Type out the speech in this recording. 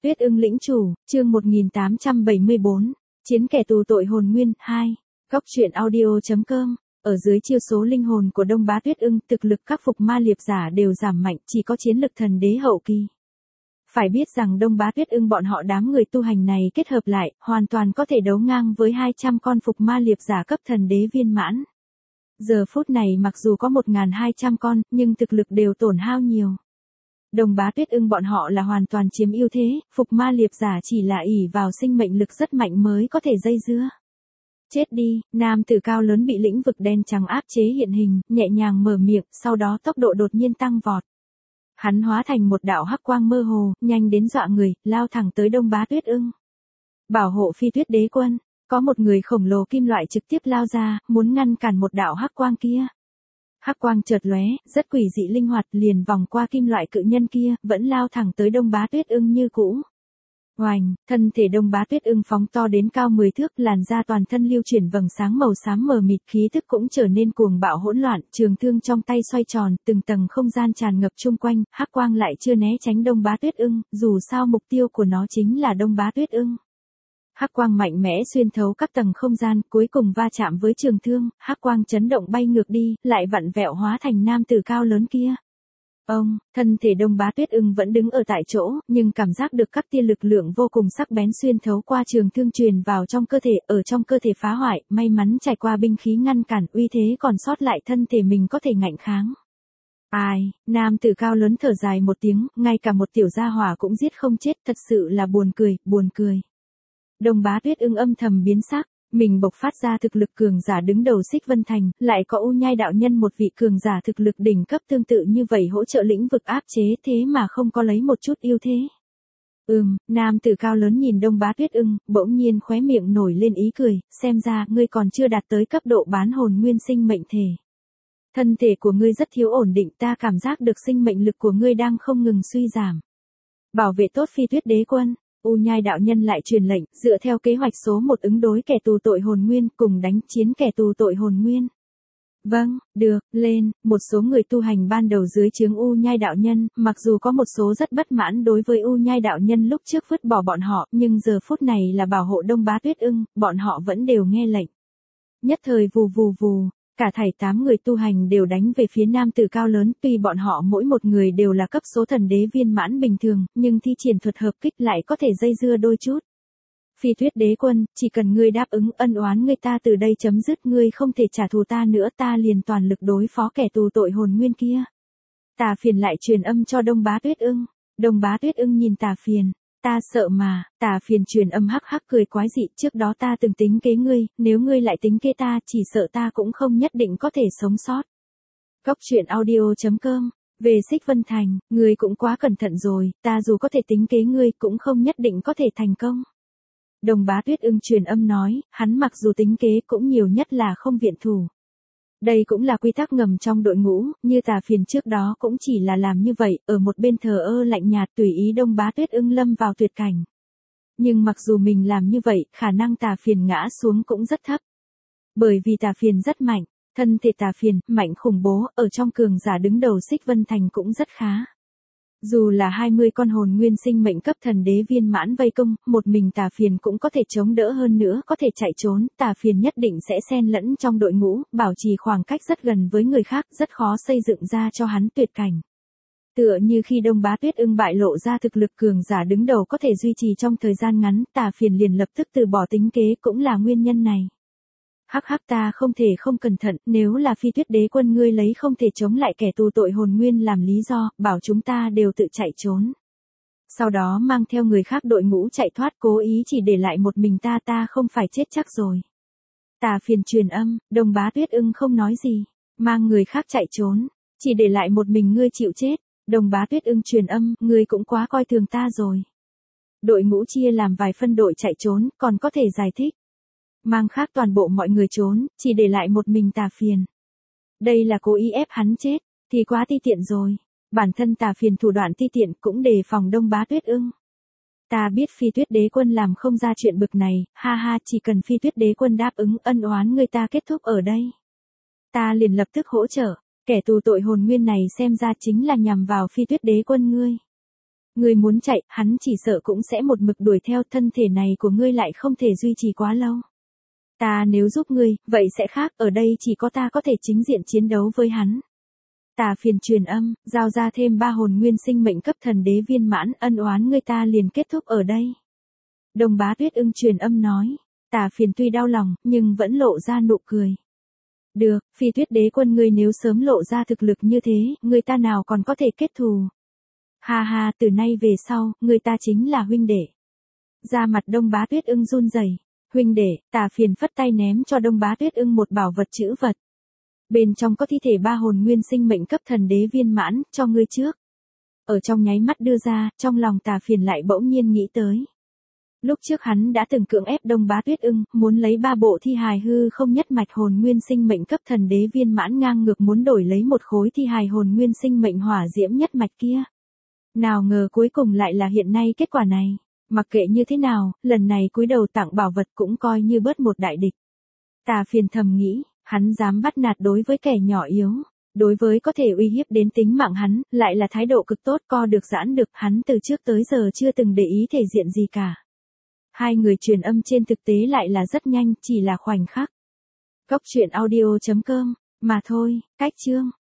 Tuyết ưng lĩnh chủ, chương 1874, chiến kẻ tù tội hồn nguyên, 2. Góc truyện audio.com. Ở dưới chiêu số linh hồn của Đông Bá Tuyết ưng, thực lực các phục ma liệp giả đều giảm mạnh, chỉ có chiến lực thần đế hậu kỳ. Phải biết rằng Đông Bá Tuyết ưng bọn họ đám người tu hành này kết hợp lại, hoàn toàn có thể đấu ngang với 200 con phục ma liệp giả cấp thần đế viên mãn. Giờ phút này mặc dù có 1.200 con, nhưng thực lực đều tổn hao nhiều. Đông Bá Tuyết ưng bọn họ là hoàn toàn chiếm ưu thế, phục ma liệp giả chỉ là ỷ vào sinh mệnh lực rất mạnh mới có thể dây dưa. Chết đi, nam tử cao lớn bị lĩnh vực đen trắng áp chế hiện hình, nhẹ nhàng mở miệng, sau đó tốc độ đột nhiên tăng vọt. Hắn hóa thành một đạo hắc quang mơ hồ, nhanh đến dọa người, lao thẳng tới Đông Bá Tuyết ưng. Bảo hộ Phi Tuyết đế quân, có một người khổng lồ kim loại trực tiếp lao ra, muốn ngăn cản một đạo hắc quang kia. Hắc quang chợt lóe, rất quỷ dị linh hoạt, liền vòng qua kim loại cự nhân kia, vẫn lao thẳng tới Đông Bá Tuyết ưng như cũ. Oành, thân thể Đông Bá Tuyết ưng phóng to đến cao 10 thước, làn da toàn thân lưu chuyển vầng sáng màu xám mờ mịt, khí tức cũng trở nên cuồng bạo hỗn loạn, trường thương trong tay xoay tròn, từng tầng không gian tràn ngập chung quanh, hắc quang lại chưa né tránh Đông Bá Tuyết ưng, dù sao mục tiêu của nó chính là Đông Bá Tuyết ưng. Hắc quang mạnh mẽ xuyên thấu các tầng không gian, cuối cùng va chạm với trường thương, hắc quang chấn động bay ngược đi, lại vặn vẹo hóa thành nam tử cao lớn kia. Ông, thân thể Đông Bá Tuyết ưng vẫn đứng ở tại chỗ, nhưng cảm giác được các tia lực lượng vô cùng sắc bén xuyên thấu qua trường thương truyền vào trong cơ thể, ở trong cơ thể phá hoại, may mắn trải qua binh khí ngăn cản, uy thế còn sót lại thân thể mình có thể ngạnh kháng. Ai, nam tử cao lớn thở dài một tiếng, ngay cả một tiểu gia hỏa cũng giết không chết, thật sự là buồn cười, buồn cười. Đông Bá Tuyết ưng âm thầm biến sắc, mình bộc phát ra thực lực cường giả đứng đầu Xích Vân Thành, lại có U Nhai đạo nhân một vị cường giả thực lực đỉnh cấp tương tự như vậy hỗ trợ lĩnh vực áp chế, thế mà không có lấy một chút ưu thế. Nam tử cao lớn nhìn Đông Bá Tuyết ưng, bỗng nhiên khóe miệng nổi lên ý cười, xem ra ngươi còn chưa đạt tới cấp độ bán hồn nguyên sinh mệnh thể. Thân thể của ngươi rất thiếu ổn định, ta cảm giác được sinh mệnh lực của ngươi đang không ngừng suy giảm. Bảo vệ tốt Phi Tuyết đế quân. U Nhai đạo nhân lại truyền lệnh, dựa theo kế hoạch số 1 ứng đối kẻ tù tội hồn nguyên, cùng đánh chiến kẻ tù tội hồn nguyên. Vâng, được, lên, một số người tu hành ban đầu dưới trướng U Nhai đạo nhân, mặc dù có một số rất bất mãn đối với U Nhai đạo nhân lúc trước vứt bỏ bọn họ, nhưng giờ phút này là bảo hộ Đông Bá Tuyết ưng, bọn họ vẫn đều nghe lệnh. Nhất thời vù vù vù. Cả thảy 8 người tu hành đều đánh về phía nam tử cao lớn, tuy bọn họ mỗi một người đều là cấp số thần đế viên mãn bình thường, nhưng thi triển thuật hợp kích lại có thể dây dưa đôi chút. Phi Tuyết đế quân, chỉ cần ngươi đáp ứng ân oán ngươi ta từ đây chấm dứt, ngươi không thể trả thù ta nữa, ta liền toàn lực đối phó kẻ tù tội hồn nguyên kia. Tà Phiền lại truyền âm cho Đông Bá Tuyết ưng. Đông Bá Tuyết ưng nhìn Tà Phiền. Ta sợ mà, Tà Phiền truyền âm hắc hắc cười quái dị, trước đó ta từng tính kế ngươi, nếu ngươi lại tính kế ta, chỉ sợ ta cũng không nhất định có thể sống sót. Góc truyện audio.com, về Xích Vân Thành, ngươi cũng quá cẩn thận rồi, ta dù có thể tính kế ngươi cũng không nhất định có thể thành công. Đông Bá Tuyết ưng truyền âm nói, hắn mặc dù tính kế cũng nhiều nhất là không viện thủ. Đây cũng là quy tắc ngầm trong đội ngũ, như Tà Phiền trước đó cũng chỉ là làm như vậy, ở một bên thờ ơ lạnh nhạt tùy ý Đông Bá Tuyết ưng lâm vào tuyệt cảnh. Nhưng mặc dù mình làm như vậy, khả năng Tà Phiền ngã xuống cũng rất thấp. Bởi vì Tà Phiền rất mạnh, thân thể Tà Phiền, mạnh khủng bố, ở trong cường giả đứng đầu Xích Vân Thành cũng rất khá. Dù là 20 con hồn nguyên sinh mệnh cấp thần đế viên mãn vây công, một mình Tà Phiền cũng có thể chống đỡ, hơn nữa có thể chạy trốn, Tà Phiền nhất định sẽ xen lẫn trong đội ngũ, bảo trì khoảng cách rất gần với người khác, rất khó xây dựng ra cho hắn tuyệt cảnh. Tựa như khi Đông Bá Tuyết ưng bại lộ ra thực lực cường giả đứng đầu có thể duy trì trong thời gian ngắn, Tà Phiền liền lập tức từ bỏ tính kế, cũng là nguyên nhân này. Hắc hắc, ta không thể không cẩn thận, nếu là Phi Tuyết đế quân ngươi lấy không thể chống lại kẻ tù tội hồn nguyên làm lý do, bảo chúng ta đều tự chạy trốn. Sau đó mang theo người khác đội ngũ chạy thoát, cố ý chỉ để lại một mình ta không phải chết chắc rồi. Tà Phiền truyền âm, Đông Bá Tuyết ưng không nói gì, mang người khác chạy trốn, chỉ để lại một mình ngươi chịu chết. Đông Bá Tuyết ưng truyền âm, ngươi cũng quá coi thường ta rồi. Đội ngũ chia làm vài phân đội chạy trốn, còn có thể giải thích. Mang khác toàn bộ mọi người trốn, chỉ để lại một mình Tà Phiền. Đây là cố ý ép hắn chết, thì quá ti tiện rồi. Bản thân Tà Phiền thủ đoạn ti tiện cũng đề phòng Đông Bá Tuyết ưng. Ta biết Phi Tuyết đế quân làm không ra chuyện bực này, ha ha, chỉ cần Phi Tuyết đế quân đáp ứng ân oán người ta kết thúc ở đây. Ta liền lập tức hỗ trợ, kẻ tù tội hồn nguyên này xem ra chính là nhằm vào Phi Tuyết đế quân ngươi. Ngươi muốn chạy, hắn chỉ sợ cũng sẽ một mực đuổi theo, thân thể này của ngươi lại không thể duy trì quá lâu. Ta nếu giúp ngươi, vậy sẽ khác, ở đây chỉ có ta có thể chính diện chiến đấu với hắn. Tà phiền truyền âm, giao ra thêm 3 hồn nguyên sinh mệnh cấp thần đế viên mãn, ân oán ngươi ta liền kết thúc ở đây. Đông Bá Tuyết Ưng truyền âm nói, Tà phiền tuy đau lòng, nhưng vẫn lộ ra nụ cười. Được, Phi Tuyết đế quân ngươi nếu sớm lộ ra thực lực như thế, người ta nào còn có thể kết thù. Ha ha, từ nay về sau, người ta chính là huynh đệ. Da mặt Đông Bá Tuyết Ưng run rẩy. Huynh đệ, Tà phiền phất tay ném cho Đông Bá Tuyết Ưng một bảo vật chữ vật. Bên trong có thi thể 3 hồn nguyên sinh mệnh cấp thần đế viên mãn, cho ngươi trước. Ở trong nháy mắt đưa ra, trong lòng Tà phiền lại bỗng nhiên nghĩ tới. Lúc trước hắn đã từng cưỡng ép Đông Bá Tuyết Ưng, muốn lấy 3 bộ thi hài hư không nhất mạch hồn nguyên sinh mệnh cấp thần đế viên mãn ngang ngược muốn đổi lấy một khối thi hài hồn nguyên sinh mệnh hỏa diễm nhất mạch kia. Nào ngờ cuối cùng lại là hiện nay kết quả này. Mặc kệ như thế nào, lần này cúi đầu tặng bảo vật cũng coi như bớt một đại địch. Tà phiền thầm nghĩ, hắn dám bắt nạt đối với kẻ nhỏ yếu. Đối với có thể uy hiếp đến tính mạng hắn, lại là thái độ cực tốt, co được giãn được, hắn từ trước tới giờ chưa từng để ý thể diện gì cả. Hai người truyền âm trên thực tế lại là rất nhanh, chỉ là khoảnh khắc. Cốc truyện audio.com, mà thôi, cách chương.